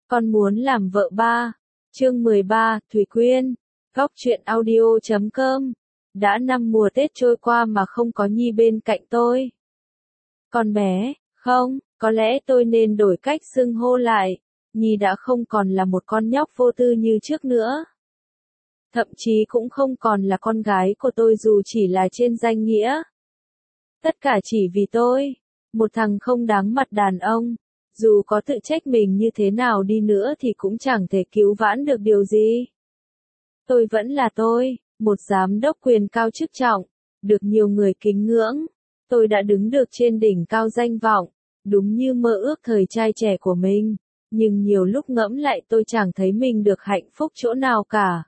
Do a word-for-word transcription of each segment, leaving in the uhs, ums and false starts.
Con muốn làm vợ ba. Chương mười ba, Thủy Quyên. Góc truyện audio chấm com. Đã năm mùa Tết trôi qua mà không có Nhi bên cạnh tôi. Con bé, không, có lẽ tôi nên đổi cách xưng hô lại. Nhi đã không còn là một con nhóc vô tư như trước nữa. Thậm chí cũng không còn là con gái của tôi dù chỉ là trên danh nghĩa. Tất cả chỉ vì tôi, một thằng không đáng mặt đàn ông. Dù có tự trách mình như thế nào đi nữa thì cũng chẳng thể cứu vãn được điều gì. Tôi vẫn là tôi, một giám đốc quyền cao chức trọng, được nhiều người kính ngưỡng. Tôi đã đứng được trên đỉnh cao danh vọng, đúng như mơ ước thời trai trẻ của mình. Nhưng nhiều lúc ngẫm lại tôi chẳng thấy mình được hạnh phúc chỗ nào cả.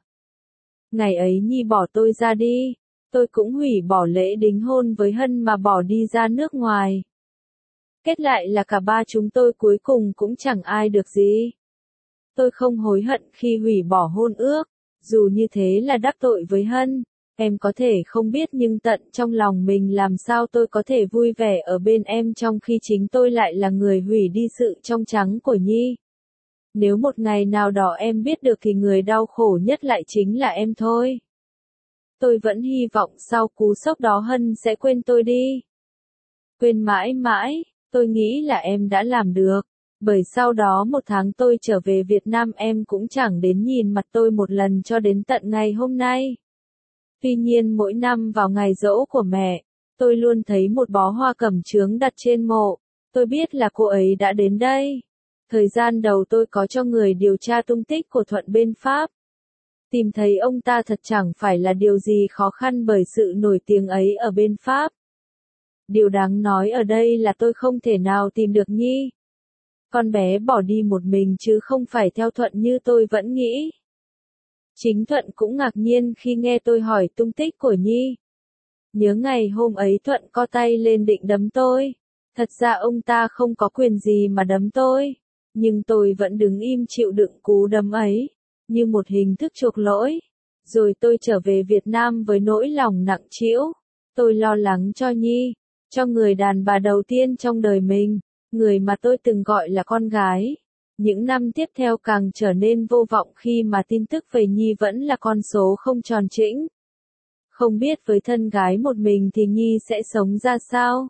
Ngày ấy Nhi bỏ tôi ra đi, tôi cũng hủy bỏ lễ đính hôn với Hân mà bỏ đi ra nước ngoài. Kết lại là cả ba chúng tôi cuối cùng cũng chẳng ai được gì. Tôi không hối hận khi hủy bỏ hôn ước, dù như thế là đắc tội với Hân. Em có thể không biết nhưng tận trong lòng mình làm sao tôi có thể vui vẻ ở bên em trong khi chính tôi lại là người hủy đi sự trong trắng của Nhi. Nếu một ngày nào đó em biết được thì người đau khổ nhất lại chính là em thôi. Tôi vẫn hy vọng sau cú sốc đó Hân sẽ quên tôi đi. Quên mãi mãi, tôi nghĩ là em đã làm được. Bởi sau đó một tháng tôi trở về Việt Nam em cũng chẳng đến nhìn mặt tôi một lần cho đến tận ngày hôm nay. Tuy nhiên mỗi năm vào ngày giỗ của mẹ, tôi luôn thấy một bó hoa cẩm chướng đặt trên mộ. Tôi biết là cô ấy đã đến đây. Thời gian đầu tôi có cho người điều tra tung tích của Thuận bên Pháp. Tìm thấy ông ta thật chẳng phải là điều gì khó khăn bởi sự nổi tiếng ấy ở bên Pháp. Điều đáng nói ở đây là tôi không thể nào tìm được Nhi. Con bé bỏ đi một mình chứ không phải theo Thuận như tôi vẫn nghĩ. Chính Thuận cũng ngạc nhiên khi nghe tôi hỏi tung tích của Nhi. Nhớ ngày hôm ấy Thuận co tay lên định đấm tôi. Thật ra ông ta không có quyền gì mà đấm tôi. Nhưng tôi vẫn đứng im chịu đựng cú đấm ấy, như một hình thức chuộc lỗi. Rồi tôi trở về Việt Nam với nỗi lòng nặng trĩu. Tôi lo lắng cho Nhi, cho người đàn bà đầu tiên trong đời mình, người mà tôi từng gọi là con gái. Những năm tiếp theo càng trở nên vô vọng khi mà tin tức về Nhi vẫn là con số không tròn chỉnh. Không biết với thân gái một mình thì Nhi sẽ sống ra sao?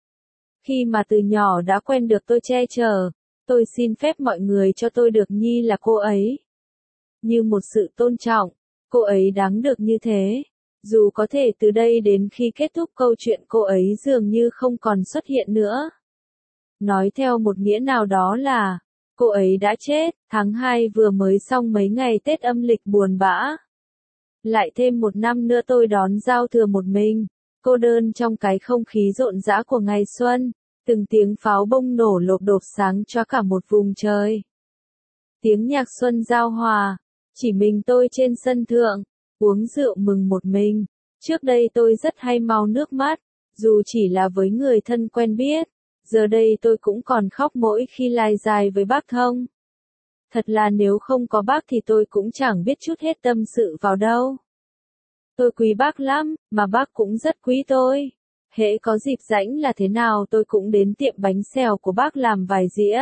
Khi mà từ nhỏ đã quen được tôi che chở, tôi xin phép mọi người cho tôi được Nhi là cô ấy. Như một sự tôn trọng, cô ấy đáng được như thế. Dù có thể từ đây đến khi kết thúc câu chuyện cô ấy dường như không còn xuất hiện nữa. Nói theo một nghĩa nào đó là, cô ấy đã chết, tháng hai vừa mới xong mấy ngày Tết âm lịch buồn bã. Lại thêm một năm nữa tôi đón giao thừa một mình, cô đơn trong cái không khí rộn rã của ngày xuân, từng tiếng pháo bông nổ lộp độp sáng cho cả một vùng trời. Tiếng nhạc xuân giao hòa, chỉ mình tôi trên sân thượng, uống rượu mừng một mình. Trước đây tôi rất hay mau nước mắt, dù chỉ là với người thân quen biết. Giờ đây tôi cũng còn khóc mỗi khi lai dài với bác Thông. Thật là nếu không có bác thì tôi cũng chẳng biết chút hết tâm sự vào đâu. Tôi quý bác lắm, mà bác cũng rất quý tôi. Hễ có dịp rảnh là thế nào tôi cũng đến tiệm bánh xèo của bác làm vài dĩa.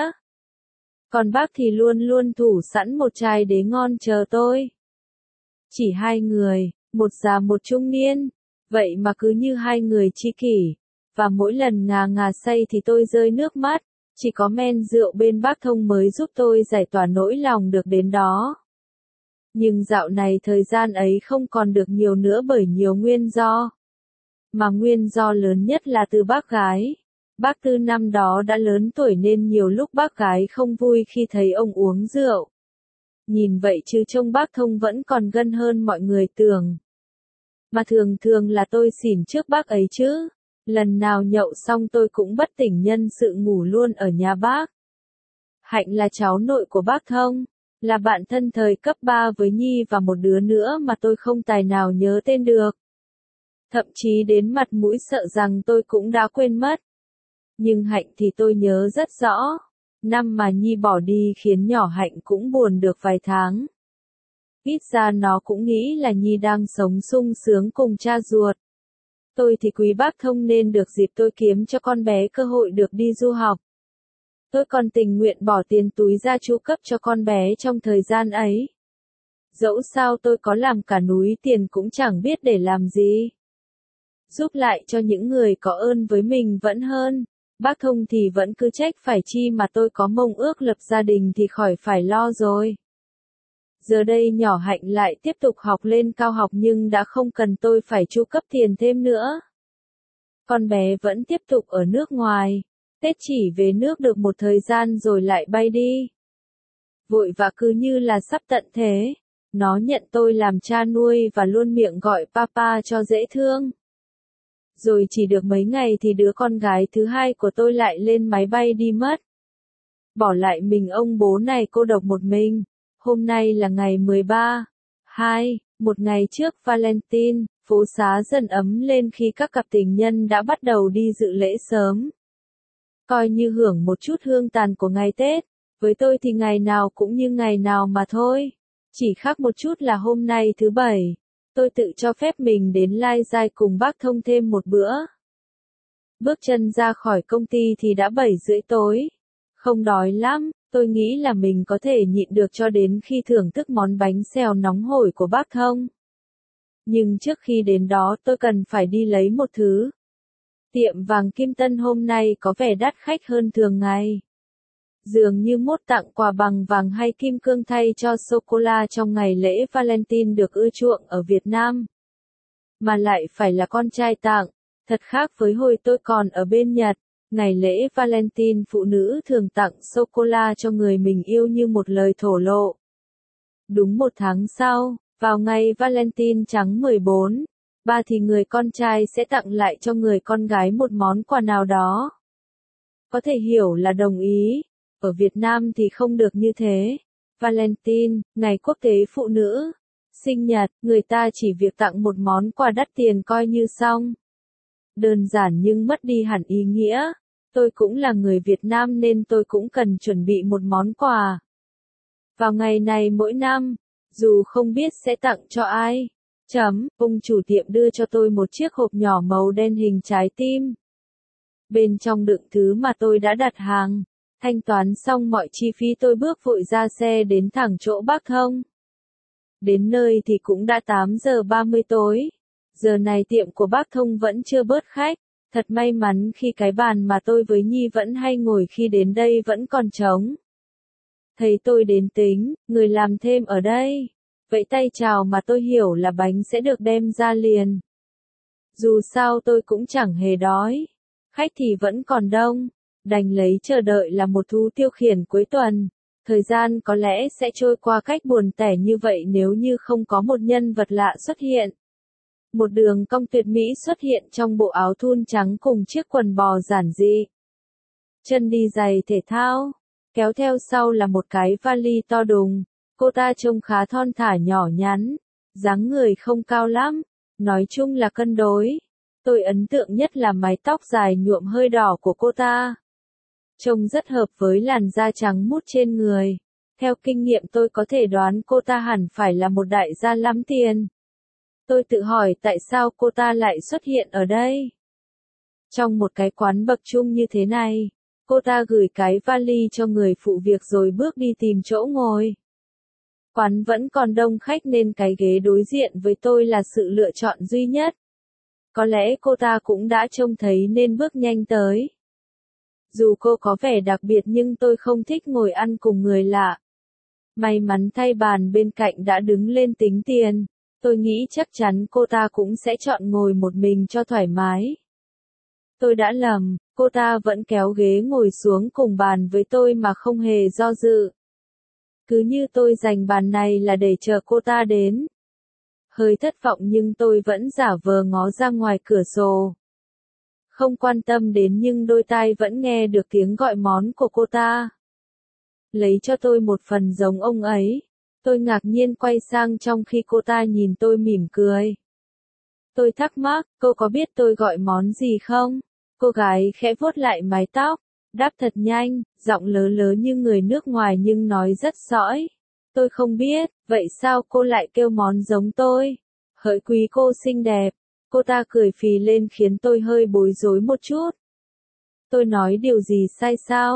Còn bác thì luôn luôn thủ sẵn một chai đế ngon chờ tôi. Chỉ hai người, một già một trung niên, vậy mà cứ như hai người tri kỷ. Và mỗi lần ngà ngà say thì tôi rơi nước mắt, chỉ có men rượu bên bác Thông mới giúp tôi giải tỏa nỗi lòng được đến đó. Nhưng dạo này thời gian ấy không còn được nhiều nữa bởi nhiều nguyên do. Mà nguyên do lớn nhất là từ bác gái. Bác Tư năm đó đã lớn tuổi nên nhiều lúc bác gái không vui khi thấy ông uống rượu. Nhìn vậy chứ trông bác Thông vẫn còn gân hơn mọi người tưởng. Mà thường thường là tôi xỉn trước bác ấy chứ. Lần nào nhậu xong tôi cũng bất tỉnh nhân sự ngủ luôn ở nhà bác. Hạnh là cháu nội của bác Thông, là bạn thân thời cấp ba với Nhi và một đứa nữa mà tôi không tài nào nhớ tên được. Thậm chí đến mặt mũi sợ rằng tôi cũng đã quên mất. Nhưng Hạnh thì tôi nhớ rất rõ. Năm mà Nhi bỏ đi khiến nhỏ Hạnh cũng buồn được vài tháng. Ít ra nó cũng nghĩ là Nhi đang sống sung sướng cùng cha ruột. Tôi thì quý bác Thông nên được dịp tôi kiếm cho con bé cơ hội được đi du học. Tôi còn tình nguyện bỏ tiền túi ra chu cấp cho con bé trong thời gian ấy. Dẫu sao tôi có làm cả núi tiền cũng chẳng biết để làm gì. Giúp lại cho những người có ơn với mình vẫn hơn. Bác Thông thì vẫn cứ trách phải chi mà tôi có mong ước lập gia đình thì khỏi phải lo rồi. Giờ đây nhỏ Hạnh lại tiếp tục học lên cao học nhưng đã không cần tôi phải chu cấp tiền thêm nữa. Con bé vẫn tiếp tục ở nước ngoài. Tết chỉ về nước được một thời gian rồi lại bay đi. Vội vã cứ như là sắp tận thế. Nó nhận tôi làm cha nuôi và luôn miệng gọi papa cho dễ thương. Rồi chỉ được mấy ngày thì đứa con gái thứ hai của tôi lại lên máy bay đi mất. Bỏ lại mình ông bố này cô độc một mình. Hôm nay là ngày mười ba, hai, một ngày trước Valentine, phố xá dần ấm lên khi các cặp tình nhân đã bắt đầu đi dự lễ sớm. Coi như hưởng một chút hương tàn của ngày Tết, với tôi thì ngày nào cũng như ngày nào mà thôi. Chỉ khác một chút là hôm nay thứ bảy, tôi tự cho phép mình đến lai dai cùng bác Thông thêm một bữa. Bước chân ra khỏi công ty thì đã bảy rưỡi tối. Không đói lắm, tôi nghĩ là mình có thể nhịn được cho đến khi thưởng thức món bánh xèo nóng hổi của bác Thông. Nhưng trước khi đến đó tôi cần phải đi lấy một thứ. Tiệm vàng Kim Tân hôm nay có vẻ đắt khách hơn thường ngày. Dường như mốt tặng quà bằng vàng hay kim cương thay cho sô-cô-la trong ngày lễ Valentine được ưa chuộng ở Việt Nam. Mà lại phải là con trai tặng, thật khác với hồi tôi còn ở bên Nhật. Ngày lễ Valentine phụ nữ thường tặng sô-cô-la cho người mình yêu như một lời thổ lộ. Đúng một tháng sau, vào ngày Valentine trắng mười bốn, ba thì người con trai sẽ tặng lại cho người con gái một món quà nào đó. Có thể hiểu là đồng ý, ở Việt Nam thì không được như thế. Valentine, ngày quốc tế phụ nữ, sinh nhật, người ta chỉ việc tặng một món quà đắt tiền coi như xong. Đơn giản nhưng mất đi hẳn ý nghĩa. Tôi cũng là người Việt Nam nên tôi cũng cần chuẩn bị một món quà. Vào ngày này mỗi năm, dù không biết sẽ tặng cho ai, chấm, ông chủ tiệm đưa cho tôi một chiếc hộp nhỏ màu đen hình trái tim. Bên trong đựng thứ mà tôi đã đặt hàng. Thanh toán xong mọi chi phí tôi bước vội ra xe đến thẳng chỗ bác Thông. Đến nơi thì cũng đã tám giờ ba mươi tối. Giờ này tiệm của bác Thông vẫn chưa bớt khách. Thật may mắn khi cái bàn mà tôi với Nhi vẫn hay ngồi khi đến đây vẫn còn trống. Thấy tôi đến tính, người làm thêm ở đây. Vẫy tay chào mà tôi hiểu là bánh sẽ được đem ra liền. Dù sao tôi cũng chẳng hề đói. Khách thì vẫn còn đông. Đành lấy chờ đợi là một thú tiêu khiển cuối tuần. Thời gian có lẽ sẽ trôi qua cách buồn tẻ như vậy nếu như không có một nhân vật lạ xuất hiện. Một đường cong tuyệt mỹ xuất hiện trong bộ áo thun trắng cùng chiếc quần bò giản dị. Chân đi giày thể thao, kéo theo sau là một cái vali to đùng. Cô ta trông khá thon thả nhỏ nhắn, dáng người không cao lắm, nói chung là cân đối. Tôi ấn tượng nhất là mái tóc dài nhuộm hơi đỏ của cô ta. Trông rất hợp với làn da trắng mút trên người. Theo kinh nghiệm tôi có thể đoán cô ta hẳn phải là một đại gia lắm tiền. Tôi tự hỏi tại sao cô ta lại xuất hiện ở đây. Trong một cái quán bậc trung như thế này, cô ta gửi cái vali cho người phụ việc rồi bước đi tìm chỗ ngồi. Quán vẫn còn đông khách nên cái ghế đối diện với tôi là sự lựa chọn duy nhất. Có lẽ cô ta cũng đã trông thấy nên bước nhanh tới. Dù cô có vẻ đặc biệt nhưng tôi không thích ngồi ăn cùng người lạ. May mắn thay bàn bên cạnh đã đứng lên tính tiền. Tôi nghĩ chắc chắn cô ta cũng sẽ chọn ngồi một mình cho thoải mái. Tôi đã lầm, cô ta vẫn kéo ghế ngồi xuống cùng bàn với tôi mà không hề do dự. Cứ như tôi dành bàn này là để chờ cô ta đến. Hơi thất vọng nhưng tôi vẫn giả vờ ngó ra ngoài cửa sổ. Không quan tâm đến nhưng đôi tai vẫn nghe được tiếng gọi món của cô ta. Lấy cho tôi một phần giống ông ấy. Tôi ngạc nhiên quay sang trong khi cô ta nhìn tôi mỉm cười. Tôi thắc mắc, cô có biết tôi gọi món gì không? Cô gái khẽ vuốt lại mái tóc, đáp thật nhanh, giọng lớ lớ như người nước ngoài nhưng nói rất sõi. Tôi không biết, vậy sao cô lại kêu món giống tôi? Hỡi quý cô xinh đẹp. Cô ta cười phì lên khiến tôi hơi bối rối một chút. Tôi nói điều gì sai sao?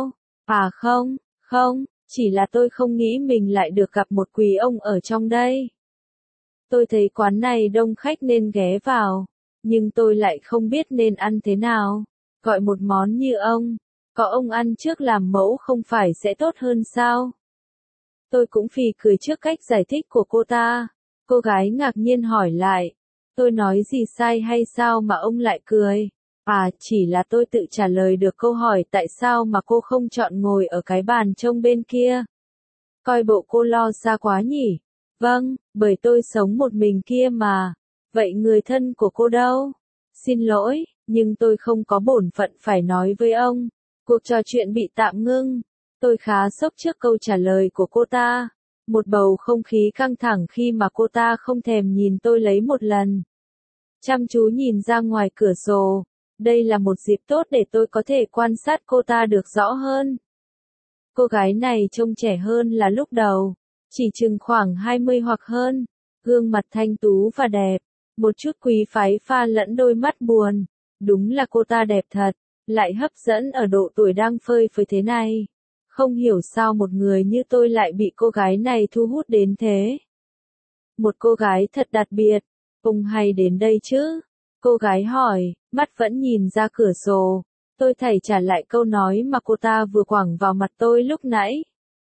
À không, không, chỉ là tôi không nghĩ mình lại được gặp một quý ông ở trong đây. Tôi thấy quán này đông khách nên ghé vào, nhưng tôi lại không biết nên ăn thế nào. Gọi một món như ông, có ông ăn trước làm mẫu không phải sẽ tốt hơn sao? Tôi cũng phì cười trước cách giải thích của cô ta. Cô gái ngạc nhiên hỏi lại, tôi nói gì sai hay sao mà ông lại cười? À, chỉ là tôi tự trả lời được câu hỏi tại sao mà cô không chọn ngồi ở cái bàn trông bên kia. Coi bộ cô lo xa quá nhỉ? Vâng, bởi tôi sống một mình kia mà. Vậy người thân của cô đâu? Xin lỗi, nhưng tôi không có bổn phận phải nói với ông. Cuộc trò chuyện bị tạm ngưng. Tôi khá sốc trước câu trả lời của cô ta. Một bầu không khí căng thẳng khi mà cô ta không thèm nhìn tôi lấy một lần. Chăm chú nhìn ra ngoài cửa sổ. Đây là một dịp tốt để tôi có thể quan sát cô ta được rõ hơn. Cô gái này trông trẻ hơn là lúc đầu. Chỉ chừng khoảng hai mươi hoặc hơn. Gương mặt thanh tú và đẹp. Một chút quý phái pha lẫn đôi mắt buồn. Đúng là cô ta đẹp thật. Lại hấp dẫn ở độ tuổi đang phơi phới thế này. Không hiểu sao một người như tôi lại bị cô gái này thu hút đến thế. Một cô gái thật đặc biệt. Ông hay đến đây chứ? Cô gái hỏi, mắt vẫn nhìn ra cửa sổ. Tôi thảy trả lại câu nói mà cô ta vừa quẳng vào mặt tôi lúc nãy.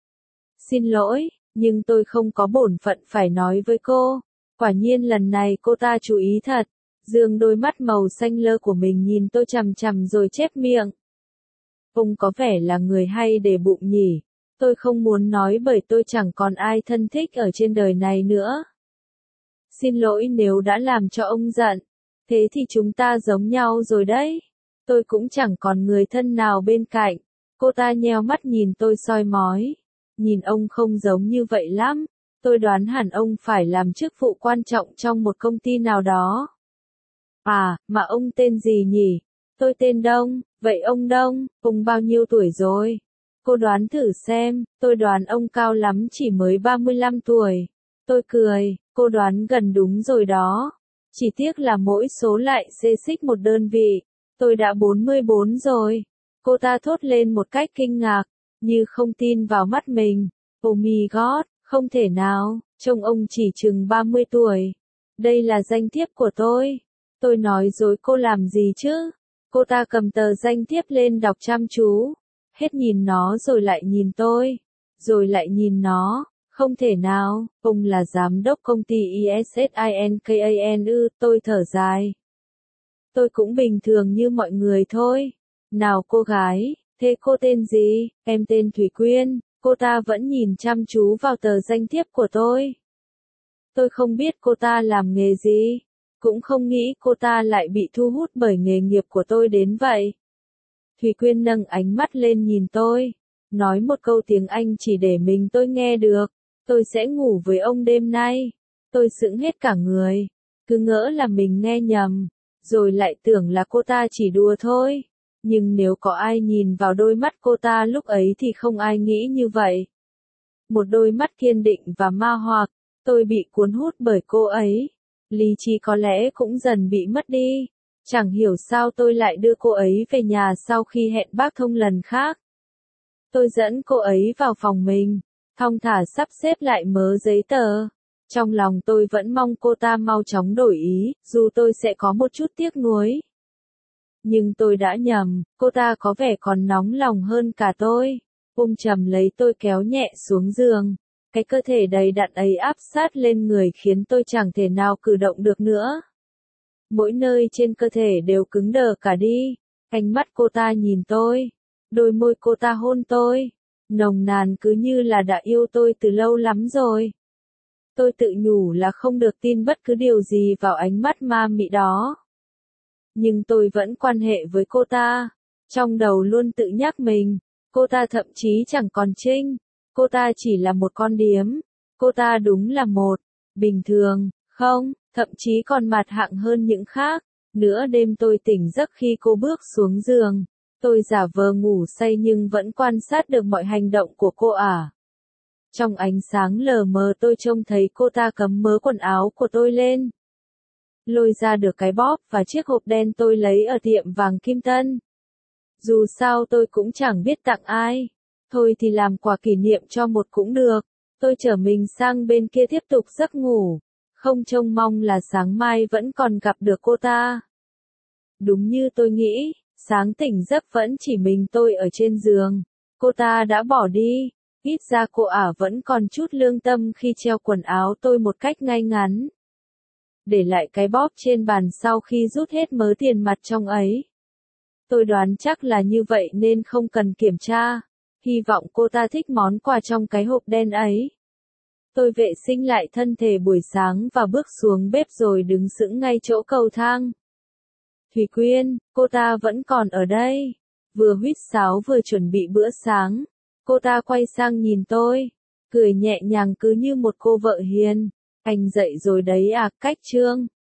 Xin lỗi, nhưng tôi không có bổn phận phải nói với cô. Quả nhiên lần này cô ta chú ý thật. Dương đôi mắt màu xanh lơ của mình nhìn tôi chằm chằm rồi chép miệng. Ông có vẻ là người hay để bụng nhỉ. Tôi không muốn nói bởi tôi chẳng còn ai thân thích ở trên đời này nữa. Xin lỗi nếu đã làm cho ông giận. Thế thì chúng ta giống nhau rồi đấy. Tôi cũng chẳng còn người thân nào bên cạnh. Cô ta nheo mắt nhìn tôi soi mói. Nhìn ông không giống như vậy lắm. Tôi đoán hẳn ông phải làm chức vụ quan trọng trong một công ty nào đó. À, mà ông tên gì nhỉ? Tôi tên Đông, vậy ông Đông, ông bao nhiêu tuổi rồi? Cô đoán thử xem, tôi đoán ông cao lắm chỉ mới ba mươi lăm tuổi. Tôi cười, cô đoán gần đúng rồi đó. Chỉ tiếc là mỗi số lại xê xích một đơn vị. Tôi đã bốn mươi bốn rồi. Cô ta thốt lên một cách kinh ngạc, như không tin vào mắt mình. Oh my god, không thể nào, trông ông chỉ chừng ba mươi tuổi. Đây là danh thiếp của tôi. Tôi nói dối cô làm gì chứ? Cô ta cầm tờ danh thiếp lên đọc chăm chú. Hết nhìn nó rồi lại nhìn tôi. Rồi lại nhìn nó. Không thể nào, ông là giám đốc công ty i ét ét i en ca an ư, tôi thở dài. Tôi cũng bình thường như mọi người thôi. Nào cô gái, thế cô tên gì? Em tên Thủy Quyên. Cô ta vẫn nhìn chăm chú vào tờ danh thiếp của tôi. Tôi không biết cô ta làm nghề gì. Cũng không nghĩ cô ta lại bị thu hút bởi nghề nghiệp của tôi đến vậy. Thủy Quyên nâng ánh mắt lên nhìn tôi. Nói một câu tiếng Anh chỉ để mình tôi nghe được. Tôi sẽ ngủ với ông đêm nay. Tôi sững hết cả người. Cứ ngỡ là mình nghe nhầm. Rồi lại tưởng là cô ta chỉ đùa thôi. Nhưng nếu có ai nhìn vào đôi mắt cô ta lúc ấy thì không ai nghĩ như vậy. Một đôi mắt kiên định và ma hoặc. Tôi bị cuốn hút bởi cô ấy. Lý trí có lẽ cũng dần bị mất đi. Chẳng hiểu sao tôi lại đưa cô ấy về nhà sau khi hẹn bác Thông lần khác. Tôi dẫn cô ấy vào phòng mình. Thong thả sắp xếp lại mớ giấy tờ. Trong lòng tôi vẫn mong cô ta mau chóng đổi ý, dù tôi sẽ có một chút tiếc nuối. Nhưng tôi đã nhầm, cô ta có vẻ còn nóng lòng hơn cả tôi. Ôm chầm lấy tôi kéo nhẹ xuống giường. Cái cơ thể đầy đặn ấy áp sát lên người khiến tôi chẳng thể nào cử động được nữa. Mỗi nơi trên cơ thể đều cứng đờ cả đi. Ánh mắt cô ta nhìn tôi. Đôi môi cô ta hôn tôi. Nồng nàn cứ như là đã yêu tôi từ lâu lắm rồi. Tôi tự nhủ là không được tin bất cứ điều gì vào ánh mắt ma mị đó. Nhưng tôi vẫn quan hệ với cô ta. Trong đầu luôn tự nhắc mình. Cô ta thậm chí chẳng còn trinh. Cô ta chỉ là một con điếm. Cô ta đúng là một. Bình thường. Không, thậm chí còn mặt hạng hơn những khác. Nửa đêm tôi tỉnh giấc khi cô bước xuống giường. Tôi giả vờ ngủ say nhưng vẫn quan sát được mọi hành động của cô ả. Trong ánh sáng lờ mờ tôi trông thấy cô ta cấm mớ quần áo của tôi lên. Lôi ra được cái bóp và chiếc hộp đen tôi lấy ở tiệm vàng Kim Tân. Dù sao tôi cũng chẳng biết tặng ai. Thôi thì làm quà kỷ niệm cho một cũng được. Tôi chở mình sang bên kia tiếp tục giấc ngủ. Không trông mong là sáng mai vẫn còn gặp được cô ta. Đúng như tôi nghĩ, sáng tỉnh giấc vẫn chỉ mình tôi ở trên giường. Cô ta đã bỏ đi. Ít ra cô ả vẫn còn chút lương tâm khi treo quần áo tôi một cách ngay ngắn. Để lại cái bóp trên bàn sau khi rút hết mớ tiền mặt trong ấy. Tôi đoán chắc là như vậy nên không cần kiểm tra. Hy vọng cô ta thích món quà trong cái hộp đen ấy. Tôi vệ sinh lại thân thể buổi sáng và bước xuống bếp rồi đứng sững ngay chỗ cầu thang. Thủy Quyên, cô ta vẫn còn ở đây. Vừa huýt sáo vừa chuẩn bị bữa sáng. Cô ta quay sang nhìn tôi, cười nhẹ nhàng cứ như một cô vợ hiền. Anh dậy rồi đấy à, Cách Trương.